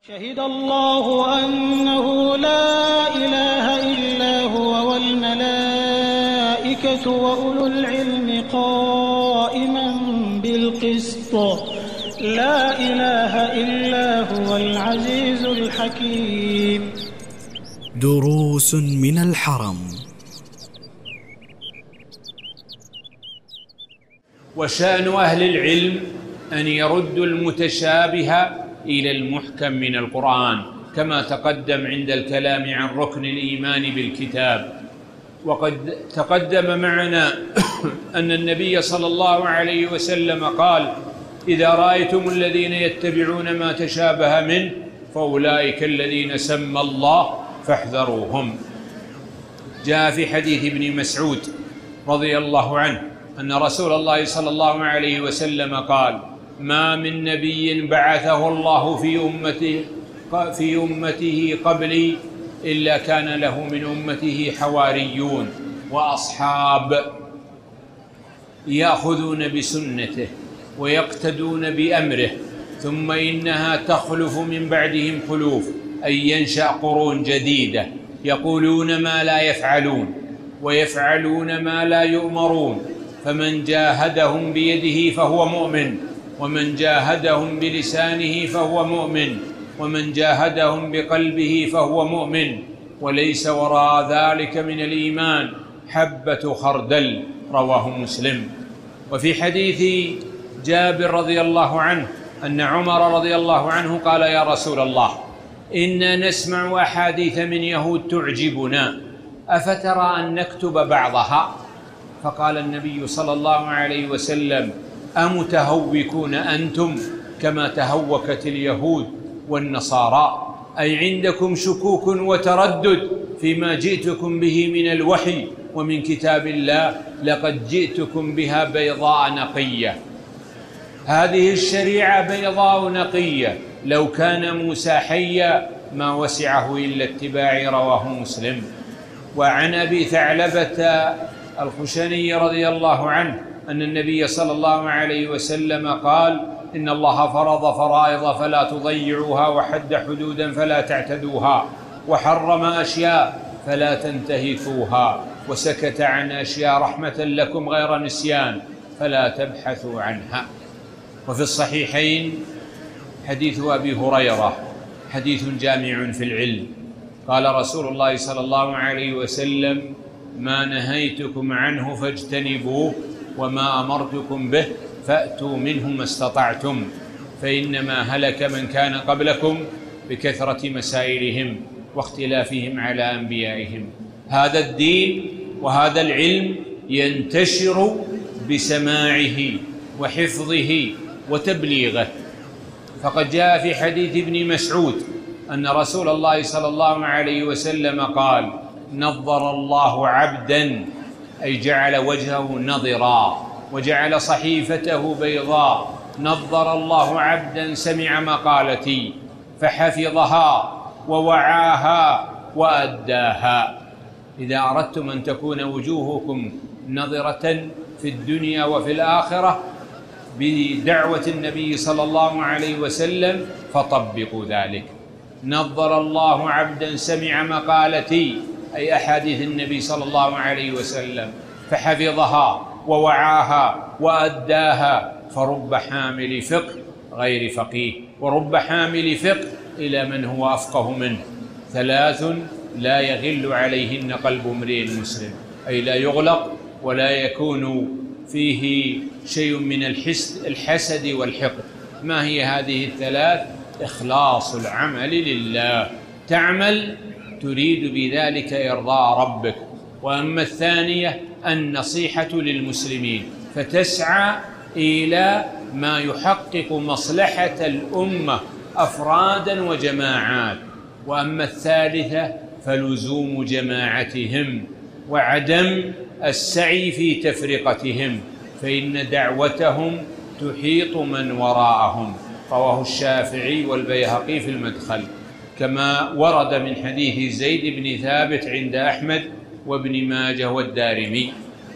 شهد الله أنه لا إله إلا هو والملائكة وأولو العلم قائما بالقسط لا إله إلا هو العزيز الحكيم. دروس من الحرم. وشأن أهل العلم أن يردوا المتشابه إلى المحكم من القرآن، كما تقدم عند الكلام عن ركن الإيمان بالكتاب. وقد تقدم معنا أن النبي صلى الله عليه وسلم قال: إذا رأيتم الذين يتبعون ما تشابه منه فأولئك الذين سمى الله فاحذروهم. جاء في حديث ابن مسعود رضي الله عنه أن رسول الله صلى الله عليه وسلم قال: ما من نبي بعثه الله في أمته قبلي إلا كان له من أمته حواريون وأصحاب يأخذون بسنته ويقتدون بأمره، ثم إنها تخلف من بعدهم خلوف، أي ينشأ قرون جديدة يقولون ما لا يفعلون ويفعلون ما لا يؤمرون، فمن جاهدهم بيده فهو مؤمن، ومن جاهدهم بلسانه فهو مؤمن، ومن جاهدهم بقلبه فهو مؤمن، وليس وراء ذلك من الإيمان حبة خردل. رواه مسلم. وفي حديث جابر رضي الله عنه أن عمر رضي الله عنه قال: يا رسول الله، إنا نسمع أحاديث من يهود تعجبنا، أفترى أن نكتب بعضها؟ فقال النبي صلى الله عليه وسلم: أمتهوكون أنتم كما تهوكت اليهود والنصارى؟ أي عندكم شكوك وتردد فيما جئتكم به من الوحي ومن كتاب الله، لقد جئتكم بها بيضاء نقية. هذه الشريعة بيضاء نقية، لو كان موسى حيا ما وسعه إلا اتباعي. رواه مسلم. وعن أبي ثعلبة الخشني رضي الله عنه أن النبي صلى الله عليه وسلم قال: إن الله فرض فرائض فلا تضيعوها، وحد حدودا فلا تعتدوها، وحرم أشياء فلا تنتهكوها، وسكت عن أشياء رحمة لكم غير نسيان فلا تبحثوا عنها. وفي الصحيحين حديث أبي هريرة حديث جامع في العلم، قال رسول الله صلى الله عليه وسلم: ما نهيتكم عنه فاجتنبوه، وما أمرتكم به فأتوا منه ما استطعتم، فإنما هلك من كان قبلكم بكثرة مسائلهم واختلافهم على أنبيائهم. هذا الدين وهذا العلم ينتشر بسماعه وحفظه وتبليغه. فقد جاء في حديث ابن مسعود أن رسول الله صلى الله عليه وسلم قال: نظر الله عبدا، أي جعل وجهه نضرا وجعل صحيفته بيضاء. نظر الله عبدا سمع مقالتي فحفظها ووعاها وأداها. إذا أردتم أن تكون وجوهكم نضرة في الدنيا وفي الآخرة بدعوة النبي صلى الله عليه وسلم فطبقوا ذلك. نظر الله عبدا سمع مقالتي، أي أحاديث النبي صلى الله عليه وسلم، فحفظها ووعاها وأداها. فرب حامل فقه غير فقيه، ورب حامل فقه إلى من هو أفقه منه. ثلاث لا يغل عليهن قلب امرئ مسلم، أي لا يغلق ولا يكون فيه شيء من الحسد والحقد. ما هي هذه الثلاث؟ إخلاص العمل لله، تعمل تريد بذلك إرضاء ربك. وأما الثانية النصيحة للمسلمين، فتسعى إلى ما يحقق مصلحة الأمة أفرادا وجماعات. وأما الثالثة فلزوم جماعتهم وعدم السعي في تفرقتهم، فإن دعوتهم تحيط من وراءهم. رواه الشافعي والبيهقي في المدخل، كما ورد من حديث زيد بن ثابت عند أحمد وابن ماجه والدارمي.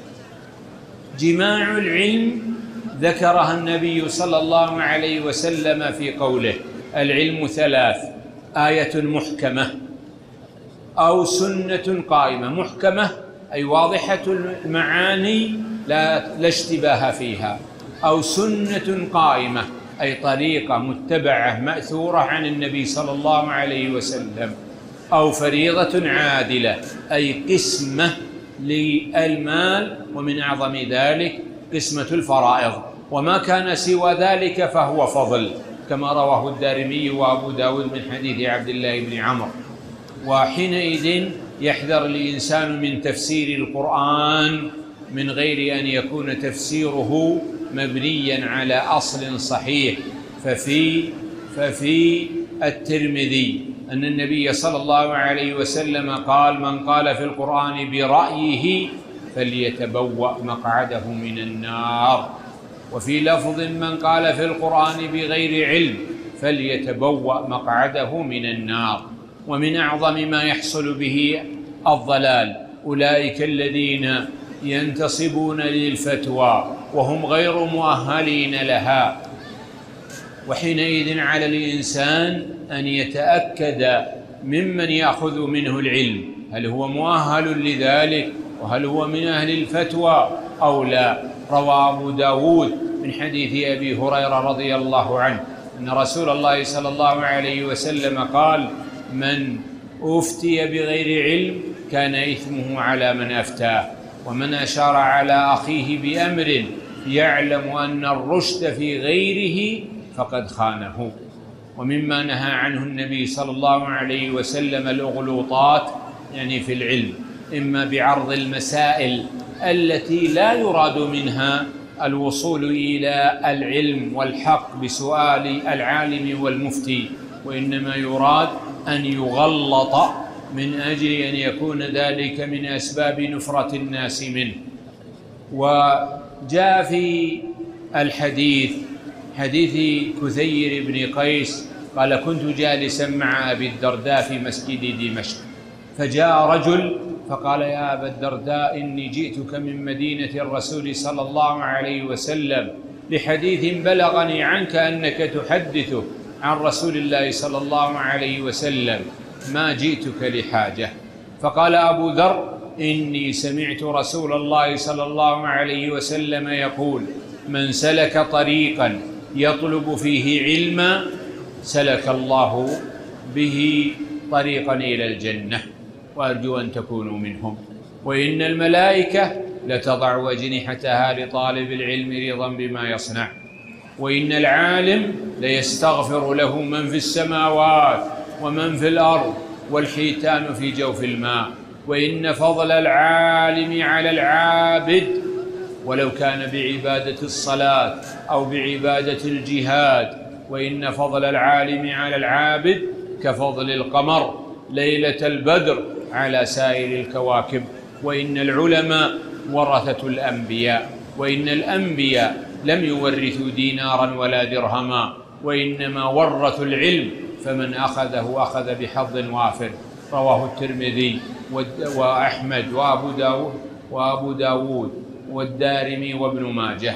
جماع العلم ذكرها النبي صلى الله عليه وسلم في قوله: العلم ثلاث: آية محكمة أو سنة قائمة. محكمة أي واضحة المعاني لا اشتباه فيها، أو سنة قائمة أي طريقة متبعة مأثورة عن النبي صلى الله عليه وسلم، أو فريضة عادلة أي قسمة للمال، ومن أعظم ذلك قسمة الفرائض، وما كان سوى ذلك فهو فضل، كما رواه الدارمي وأبو داود من حديث عبد الله بن عمرو. وحينئذ يحذر الإنسان من تفسير القرآن من غير أن يكون تفسيره مبنيا على أصل صحيح. ففي الترمذي أن النبي صلى الله عليه وسلم قال: من قال في القرآن برأيه فليتبوأ مقعده من النار. وفي لفظ: من قال في القرآن بغير علم فليتبوأ مقعده من النار. ومن أعظم ما يحصل به الضلال أولئك الذين ينتصبون للفتوى وهم غير مؤهلين لها. وحينئذ على الإنسان أن يتأكد ممن يأخذ منه العلم هل هو مؤهل لذلك، وهل هو من أهل الفتوى أو لا. روى أبو داود من حديث أبي هريرة رضي الله عنه أن رسول الله صلى الله عليه وسلم قال: من أفتي بغير علم كان إثمه على من أفتاه، ومن أشار على أخيه بأمر يعلم أن الرشد في غيره فقد خانه. ومما نهى عنه النبي صلى الله عليه وسلم الأغلوطات، يعني في العلم، إما بعرض المسائل التي لا يراد منها الوصول إلى العلم والحق بسؤال العالم والمفتي، وإنما يراد أن يغلط من أجل أن يكون ذلك من أسباب نفرة الناس منه. وجاء في الحديث حديث كثير بن قيس قال: كنت جالسا مع أبي الدرداء في مسجد دمشق، فجاء رجل فقال: يا أبا الدرداء إني جئتك من مدينة الرسول صلى الله عليه وسلم لحديث بلغني عنك أنك تحدث عن رسول الله صلى الله عليه وسلم، ما جئتك لحاجة. فقال أبو ذر: إني سمعت رسول الله صلى الله عليه وسلم يقول: من سلك طريقا يطلب فيه علما سلك الله به طريقا إلى الجنة، وأرجو أن تكونوا منهم. وإن الملائكة لتضع أجنحتها لطالب العلم رضا بما يصنع، وإن العالم ليستغفر له من في السماوات ومن في الأرض والحيتان في جوف الماء، وإن فضل العالم على العابد ولو كان بعبادة الصلاة أو بعبادة الجهاد، وإن فضل العالم على العابد كفضل القمر ليلة البدر على سائر الكواكب. وإن العلماء ورثة الأنبياء، وإن الأنبياء لم يورثوا دينارا ولا درهما، وإنما ورثوا العلم، فمن أخذه أخذ بحظ وافر. رواه الترمذي وأحمد وأبو داود والدارمي وابن ماجه.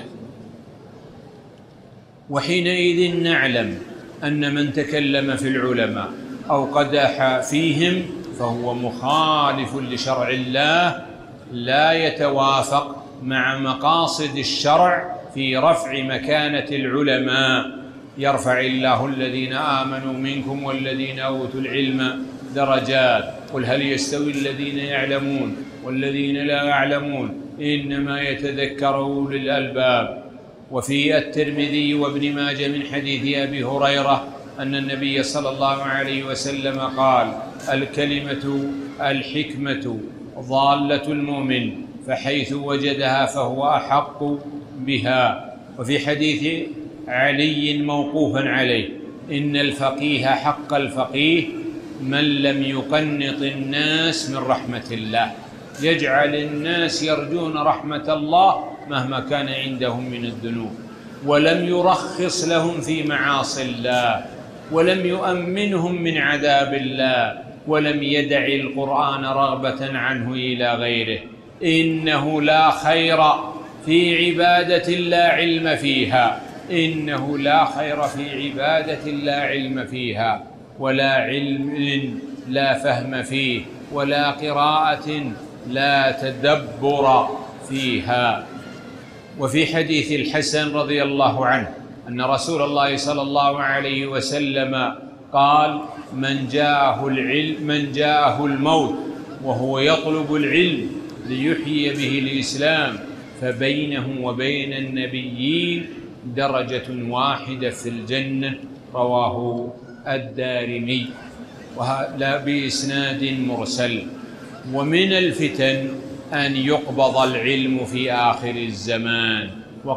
وحينئذ نعلم أن من تكلم في العلماء أو قدح فيهم فهو مخالف لشرع الله، لا يتوافق مع مقاصد الشرع في رفع مكانة العلماء. يرفع الله الذين آمنوا منكم والذين أوتوا العلم درجات، قل هل يستوي الذين يعلمون والذين لا يعلمون إنما يتذكر أولو الألباب. وفي الترمذي وابن ماجه من حديث أبي هريرة أن النبي صلى الله عليه وسلم قال: الكلمة الحكمة ضالة المؤمن، فحيث وجدها فهو أحق بها. وفي حديث علي موقوفا عليه: إن الفقيه حق الفقيه من لم يقنط الناس من رحمة الله، يجعل الناس يرجون رحمة الله مهما كان عندهم من الذنوب، ولم يرخص لهم في معاصي الله، ولم يؤمنهم من عذاب الله، ولم يدع القرآن رغبة عنه إلى غيره. إنه لا خير في عبادة لا علم فيها، إنه لا خير في عبادة لا علم فيها، ولا علم لا فهم فيه، ولا قراءة لا تدبر فيها. وفي حديث الحسن رضي الله عنه أن رسول الله صلى الله عليه وسلم قال: من جاءه الموت وهو يطلب العلم ليحيي به الإسلام فبينه وبين النبيين درجة واحدة في الجنة. رواه الدارمي وهذا بإسناد مرسل. ومن الفتن أن يقبض العلم في آخر الزمان،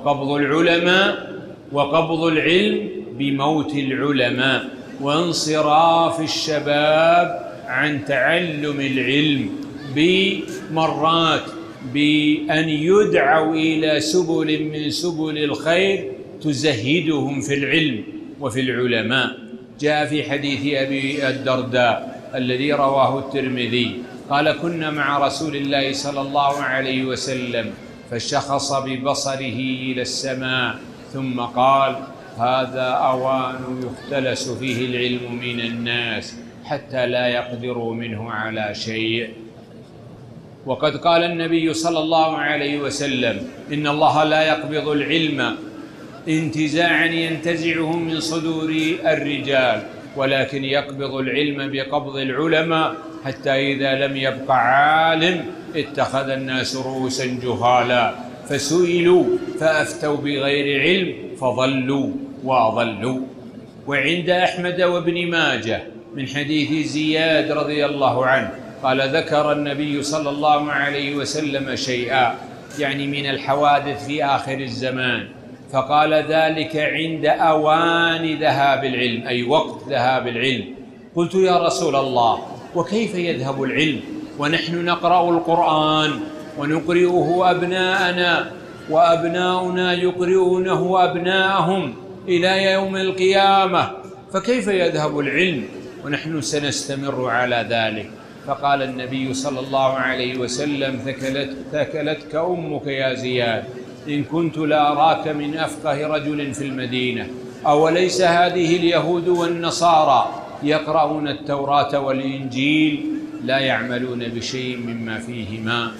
وقبض العلم بموت العلماء، وانصراف الشباب عن تعلم العلم بمرات بأن يدعوا إلى سبل من سبل الخير تزهدهم في العلم وفي العلماء. جاء في حديث أبي الدرداء الذي رواه الترمذي قال: كنا مع رسول الله صلى الله عليه وسلم فشخص ببصره إلى السماء ثم قال: هذا أوان يختلس فيه العلم من الناس حتى لا يقدروا منه على شيء. وقد قال النبي صلى الله عليه وسلم: إن الله لا يقبض العلم انتزاعا ينتزعه من صدور الرجال، ولكن يقبض العلم بقبض العلماء، حتى إذا لم يبق عالم اتخذ الناس رؤوسا جهالا فسئلوا فأفتوا بغير علم فضلوا وأضلوا. وعند أحمد وابن ماجه من حديث زياد رضي الله عنه قال: ذكر النبي صلى الله عليه وسلم شيئا، يعني من الحوادث في آخر الزمان، فقال: ذلك عند أوان ذهاب العلم، أي وقت ذهاب العلم. قلت: يا رسول الله، وكيف يذهب العلم ونحن نقرأ القرآن ونقرئه أبناءنا وأبناؤنا يقرئونه أبناءهم إلى يوم القيامة، فكيف يذهب العلم ونحن سنستمر على ذلك؟ فقال النبي صلى الله عليه وسلم: ثكلتك أمك يا زياد، إن كنت لأراك من أفقه رجل في المدينة. أوليس هذه اليهود والنصارى يقرؤون التوراة والإنجيل لا يعملون بشيء مما فيهما؟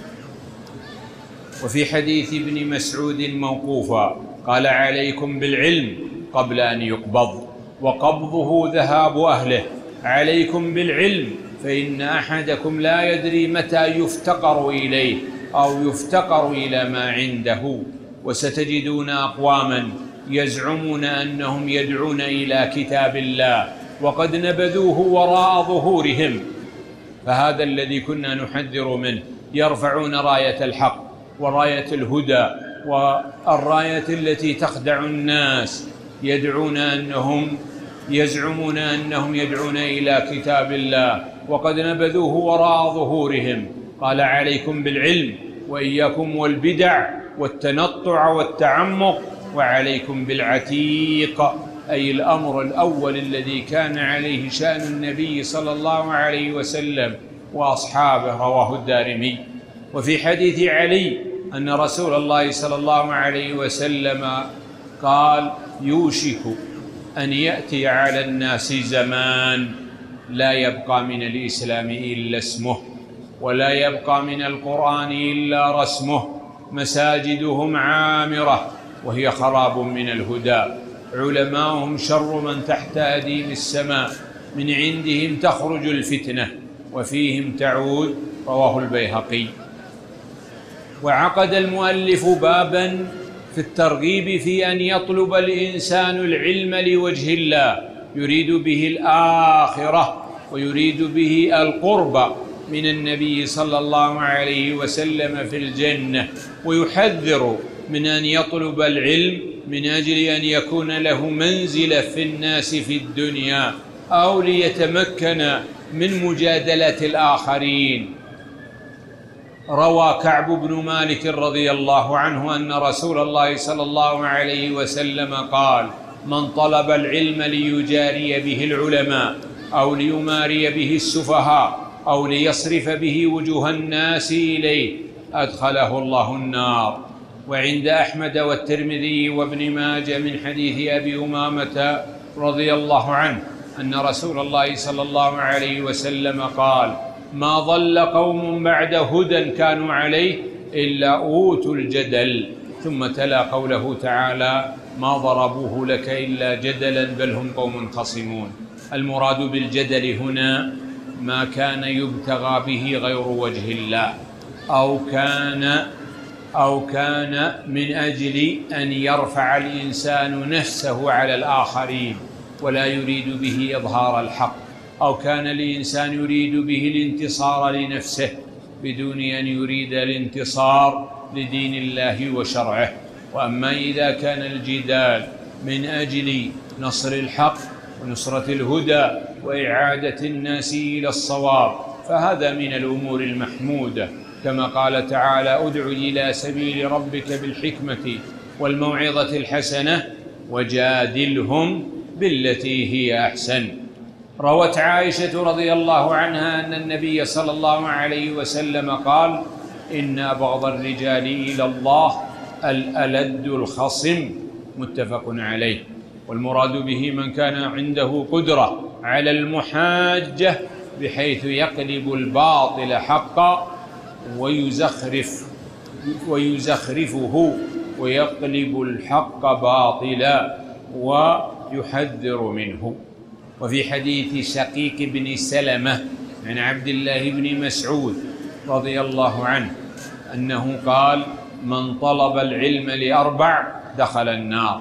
وفي حديث ابن مسعود موقوفا قال: عليكم بالعلم قبل أن يقبض، وقبضه ذهاب أهله. عليكم بالعلم فإن أحدكم لا يدري متى يفتقر إليه أو يفتقر إلى ما عنده. وستجدون أقواما يزعمون أنهم يدعون إلى كتاب الله وقد نبذوه وراء ظهورهم، فهذا الذي كنا نحذر منه. يرفعون راية الحق وراية الهدى والراية التي تخدع الناس، يزعمون أنهم يدعون إلى كتاب الله وقد نبذوه وراء ظهورهم. قال: عليكم بالعلم وإياكم والبدع والتنطع والتعمق، وعليكم بالعتيق، أي الأمر الأول الذي كان عليه شأن النبي صلى الله عليه وسلم وأصحابه. رواه الدارمي. وفي حديث علي أن رسول الله صلى الله عليه وسلم قال: يوشك أن يأتي على الناس زمان لا يبقى من الإسلام إلا اسمه، ولا يبقى من القرآن إلا رسمه، مساجدهم عامرة وهي خراب من الهدى، علماؤهم شر من تحت أديم السماء، من عندهم تخرج الفتنة وفيهم تعود. رواه البيهقي. وعقد المؤلف بابا في الترغيب في أن يطلب الإنسان العلم لوجه الله، يريد به الآخرة ويريد به القرب من النبي صلى الله عليه وسلم في الجنة، ويحذر من أن يطلب العلم من أجل أن يكون له منزلة في الناس في الدنيا، أو ليتمكن من مجادلة الآخرين. روى كعب بن مالك رضي الله عنه أن رسول الله صلى الله عليه وسلم قال: من طلب العلم ليجاري به العلماء أو ليماري به السفهاء أو ليصرف به وجوه الناس إليه أدخله الله النار. وعند أحمد والترمذي وابن ماجه من حديث أبي أمامة رضي الله عنه أن رسول الله صلى الله عليه وسلم قال: ما ضل قوم بعد هدى كانوا عليه إلا أوتوا الجدل. ثم تلا قوله تعالى: ما ضربوه لك إلا جدلا بل هم قوم خصمون. المراد بالجدل هنا ما كان يبتغى به غير وجه الله، أو كان من أجل أن يرفع الإنسان نفسه على الآخرين ولا يريد به إظهار الحق، أو كان الإنسان يريد به الانتصار لنفسه بدون أن يريد الانتصار لدين الله وشرعه. وأما إذا كان الجدال من أجل نصر الحق ونصرة الهدى وإعادة الناس إلى الصواب فهذا من الأمور المحمودة، كما قال تعالى: ادع إلى سبيل ربك بالحكمة والموعظة الحسنة وجادلهم بالتي هي أحسن. روت عائشة رضي الله عنها أن النبي صلى الله عليه وسلم قال: إن أبغض الرجال إلى الله الألد الخصم. متفق عليه. والمراد به من كان عنده قدرة على المحاجة بحيث يقلب الباطل حقا ويزخرفه ويقلب الحق باطلا ويحذر منه. وفي حديث شقيق بن سلمة عن عبد الله بن مسعود رضي الله عنه أنه قال: من طلب العلم لأربع دخل النار: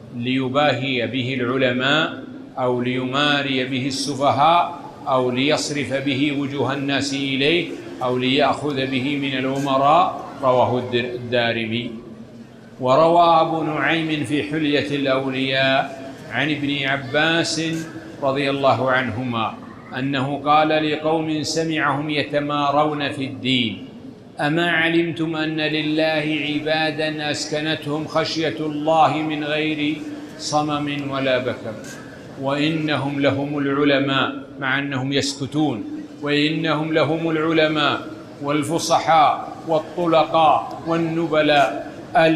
ليباهي به العلماء، أو ليماري به السفهاء، أو ليصرف به وجوه الناس إليه، أو ليأخذ به من الأمراء. رواه الدارمي. وروى أبو نعيم في حلية الأولياء عن ابن عباس رضي الله عنهما أنه قال لقوم سمعهم يتمارون في الدين: أما علمتم أن لله عبادا أسكنتهم خشية الله من غير صمم ولا بكم، وإنهم لهم العلماء، مع أنهم يسكتون، وإنهم لهم العلماء والفصحاء والطلقاء والنبلاء،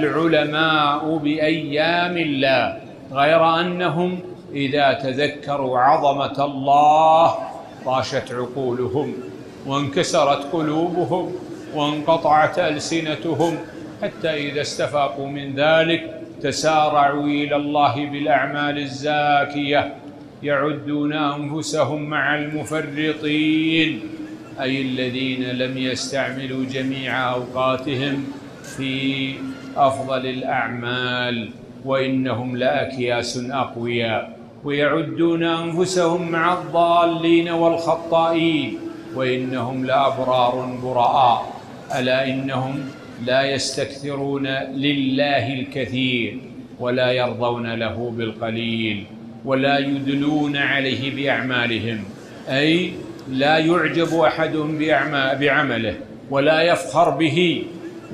العلماء بأيام الله، غير أنهم إذا تذكروا عظمة الله طاشت عقولهم وانكسرت قلوبهم وانقطعت ألسنتهم، حتى إذا استفاقوا من ذلك تسارعوا إلى الله بالأعمال الزاكية، يعدون أنفسهم مع المفرطين، أي الذين لم يستعملوا جميع أوقاتهم في أفضل الأعمال، وإنهم لأكياس أقوياء. ويعدون أنفسهم مع الضالين والخطائين، وإنهم لأبرار براء. ألا إنهم لا يستكثرون لله الكثير ولا يرضون له بالقليل، ولا يدلون عليه بأعمالهم، أي لا يعجب أحدهم بعمله ولا يفخر به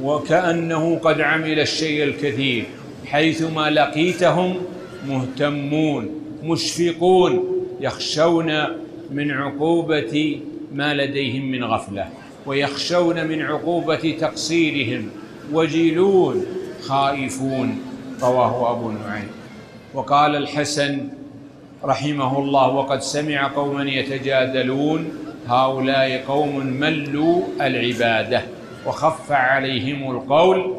وكأنه قد عمل الشيء الكثير. حيثما لقيتهم مهتمون مشفقون، يخشون من عقوبة ما لديهم من غفلة، ويخشون من عقوبة تقصيرهم، وجلون خائفون. رواه أبو نعيم. وقال الحسن رحمه الله: وقد سمع قوما يتجادلون: هؤلاء قوم ملوا العبادة وخف عليهم القول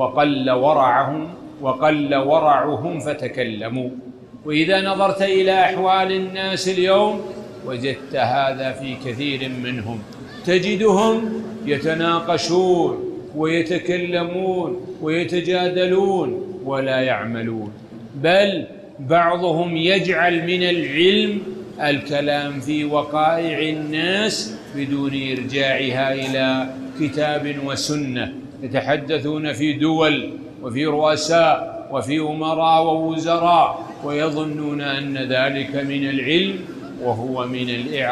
وقل ورعهم فتكلموا. وإذا نظرت إلى أحوال الناس اليوم وجدت هذا في كثير منهم، تجدهم يتناقشون ويتكلمون ويتجادلون ولا يعملون، بل بعضهم يجعل من العلم الكلام في وقائع الناس بدون إرجاعها إلى كتاب وسنة. يتحدثون في دول وفي رؤساء وفي أمراء ووزراء ويظنون أن ذلك من العلم، وهو من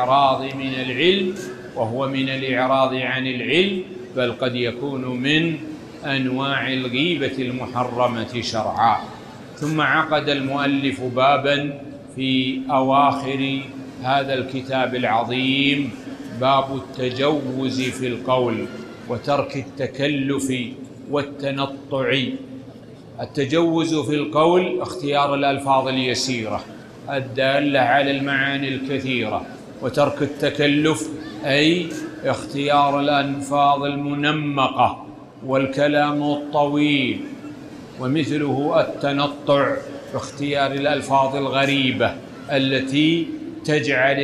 الإعراض عن العلم، بل قد يكون من أنواع الغيبة المحرمة شرعا. ثم عقد المؤلف بابا في أواخر هذا الكتاب العظيم، باب التجوز في القول وترك التكلف والتنطع. التجوز في القول اختيار الألفاظ اليسيرة الدالة على المعاني الكثيرة، وترك التكلف أي اختيار الألفاظ المنمقة والكلام الطويل، ومثله التنطع اختيار الألفاظ الغريبة التي تجعل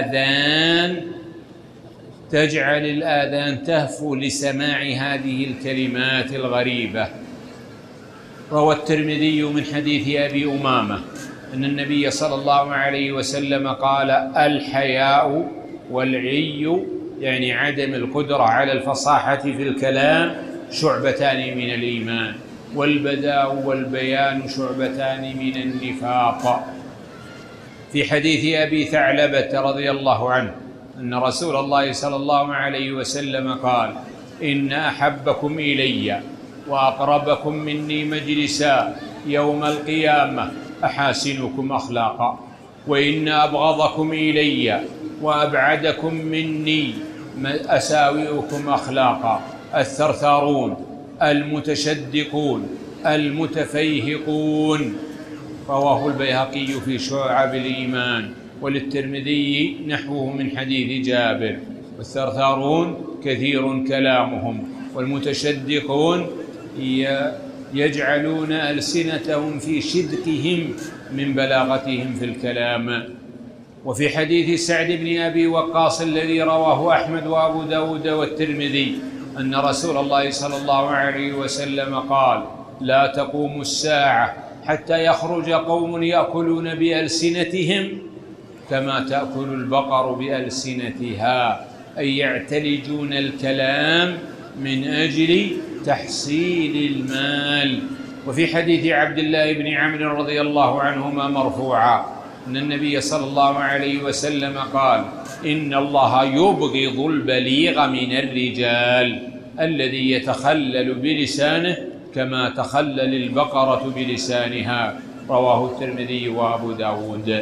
الآذان تهفو لسماع هذه الكلمات الغريبة. روى الترمذي من حديث أبي أمامة أن النبي صلى الله عليه وسلم قال: الحياء والعي، يعني عدم القدرة على الفصاحة في الكلام، شعبتان من الإيمان، والبذاء والبيان شعبتان من النفاق. في حديث أبي ثعلبة رضي الله عنه أن رسول الله صلى الله عليه وسلم قال: إن أحبكم إلي وأقربكم مني مجلسا يوم القيامة أحاسنكم أخلاقا، وإن أبغضكم إلي وأبعدكم مني أساوئكم أخلاقا، الثرثارون المتشدقون المتفيهقون. رواه البيهقي في شعب الإيمان، وللترمذي نحوه من حديث جابر. والثرثارون كثير كلامهم، والمتشدقون يجعلون ألسنتهم في شدقهم من بلاغتهم في الكلام. وفي حديث سعد بن أبي وقاص الذي رواه أحمد وأبو داود والترمذي أن رسول الله صلى الله عليه وسلم قال: لا تقوم الساعة حتى يخرج قوم يأكلون بألسنتهم كما تأكل البقر بألسنتها، أي يعتلجون الكلام من أجل تحصيل المال. وفي حديث عبد الله بن عمرو رضي الله عنهما مرفوعا أن النبي صلى الله عليه وسلم قال: إن الله يبغض البليغ من الرجال الذي يتخلل بلسانه كما تخلل البقرة بلسانها. رواه الترمذي وأبو داود.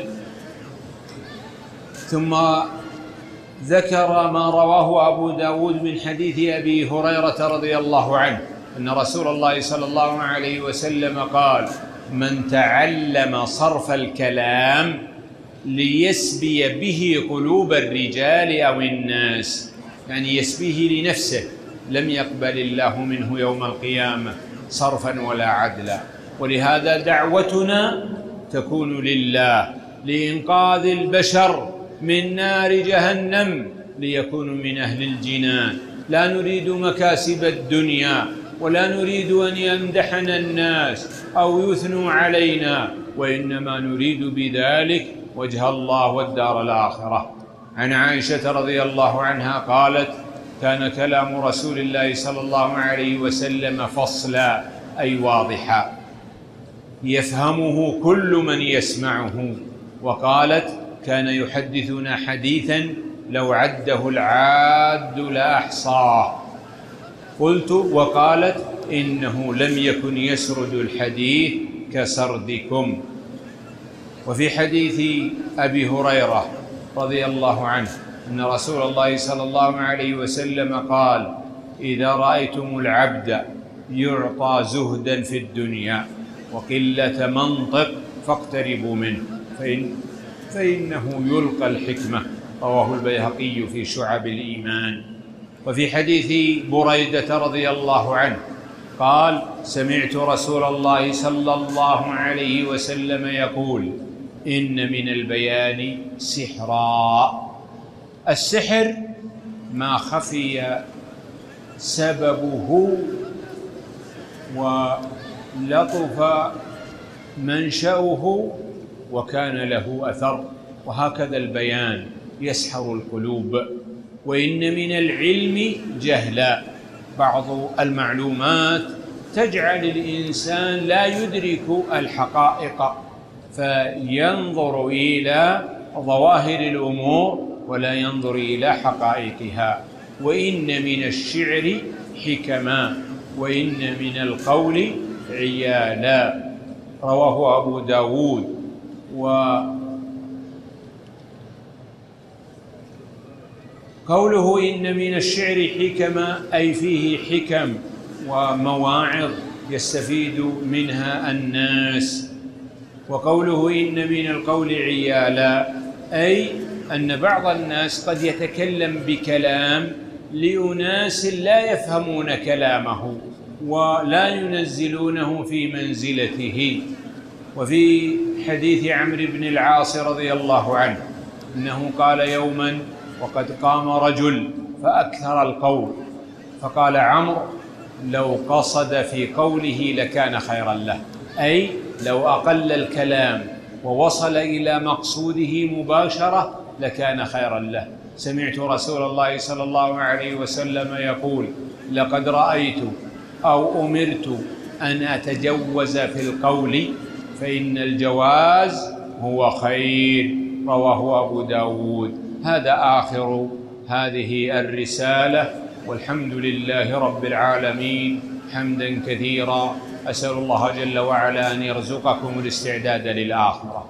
ثم ذكر ما رواه أبو داود من حديث أبي هريرة رضي الله عنه أن رسول الله صلى الله عليه وسلم قال: من تعلم صرف الكلام ليسبي به قلوب الرجال أو الناس، يعني يسبيه لنفسه، لم يقبل الله منه يوم القيامة صرفا ولا عدلا. ولهذا دعوتنا تكون لله لإنقاذ البشر من نار جهنم ليكونوا من أهل الجنان. لا نريد مكاسب الدنيا، ولا نريد أن يمدحنا الناس أو يثنوا علينا، وإنما نريد بذلك وجه الله والدار الآخرة. عن عائشة رضي الله عنها قالت: كان كلام رسول الله صلى الله عليه وسلم فصلا، أي واضحا، يفهمه كل من يسمعه. وقالت: كان يحدثنا حديثا لو عده العاد لأحصاه. قلت: وقالت: إنه لم يكن يسرد الحديث كسردكم. وفي حديث أبي هريرة رضي الله عنه أن رسول الله صلى الله عليه وسلم قال: إذا رأيتم العبد يعطى زهدا في الدنيا وقلة منطق فاقتربوا منه فإنه يلقى الحكمة. رواه البيهقي في شعب الإيمان. وفي حديث بريدة رضي الله عنه قال: سمعت رسول الله صلى الله عليه وسلم يقول: إن من البيان سحرا. السحر ما خفي سببه ولطف منشأه وكان له أثر، وهكذا البيان يسحر القلوب. وإن من العلم جهلا، بعض المعلومات تجعل الإنسان لا يدرك الحقائق فينظر إلى ظواهر الأمور ولا ينظر إلى حقائقها. وإن من الشعر حكما، وإن من القول عيالا. رواه أبو داود. وقوله إن من الشعر حكما أي فيه حكم ومواعظ يستفيد منها الناس. وقوله إن من القول عيالا، أي أن بعض الناس قد يتكلم بكلام لأناس لا يفهمون كلامه ولا ينزلونه في منزلته. وفي حديث عمرو بن العاص رضي الله عنه إنه قال يوما وقد قام رجل فأكثر القول، فقال عمرو لو قصد في قوله لكان خيرا له، أي لو أقل الكلام ووصل إلى مقصوده مباشرة لكان خيرا له. سمعت رسول الله صلى الله عليه وسلم يقول لقد رأيت أو أمرت أن أتجوز في القول فإن الجواز هو خير، رواه أبو داود. هذا آخر هذه الرسالة، والحمد لله رب العالمين حمدا كثيرا. أسأل الله جل وعلا أن يرزقكم الاستعداد للآخرة.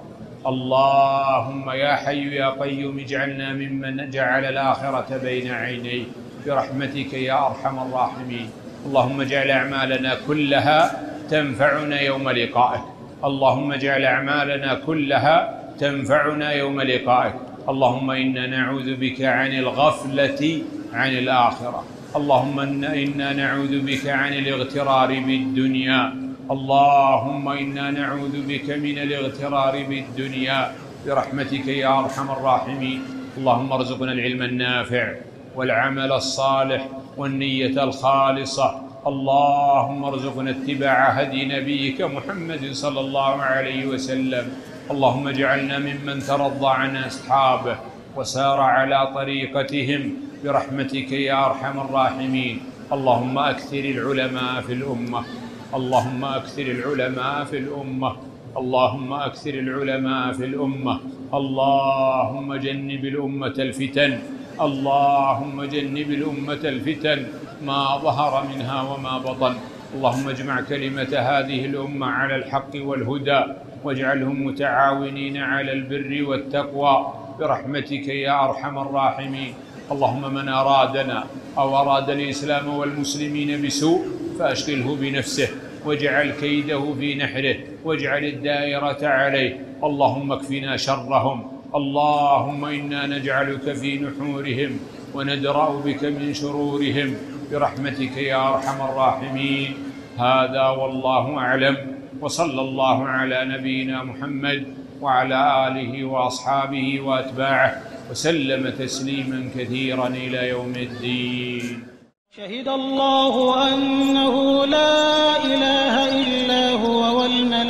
اللهم يا حي يا قيوم اجعلنا ممن جعل الآخرة بين عينيه برحمتك يا أرحم الراحمين. اللهم اجعل أعمالنا كلها تنفعنا يوم لقائك، اللهم اجعل أعمالنا كلها تنفعنا يوم لقائك. اللهم إنا نعوذ بك عن الغفلة عن الآخرة، اللهم إنا نعوذ بك عن الاغترار بالدنيا، اللهم إنا نعوذ بك من الاغترار بالدنيا برحمتك يا أرحم الراحمين. اللهم ارزقنا العلم النافع والعمل الصالح والنية الخالصة. اللهم ارزقنا اتباع هدي نبيك محمد صلى الله عليه وسلم. اللهم اجعلنا ممن ترضى عن أصحابه وسار على طريقتهم برحمتك يا أرحم الراحمين. اللهم أكثر العلماء في الأمة، اللهم أكثر العلماء في الأمة، اللهم أكثر العلماء في الأمة. اللهم جنب الأمة الفتن، اللهم جنب الأمة الفتن ما ظهر منها وما بطن. اللهم اجمع كلمة هذه الأمة على الحق والهدى، واجعلهم متعاونين على البر والتقوى برحمتك يا أرحم الراحمين. اللهم من أرادنا أو أراد الإسلام والمسلمين بسوء فأشغله بنفسه واجعل كيده في نحره واجعل الدائرة عليه. اللهم اكفنا شرهم، اللهم إنا نجعلك في نحورهم وندرأ بك من شرورهم برحمتك يا أرحم الراحمين. هذا والله أعلم، وصلى الله على نبينا محمد وعلى آله وأصحابه وأتباعه وسلم تسليما كثيرا إلى يوم الدين. شهد الله أنه لا إله إلا هو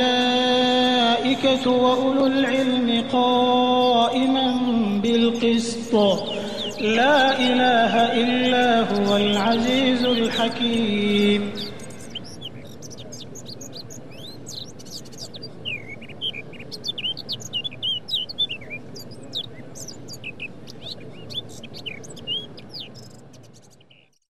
والملائكة وأولو العلم قائما بالقسط، لا إله إلا هو العزيز الحكيم.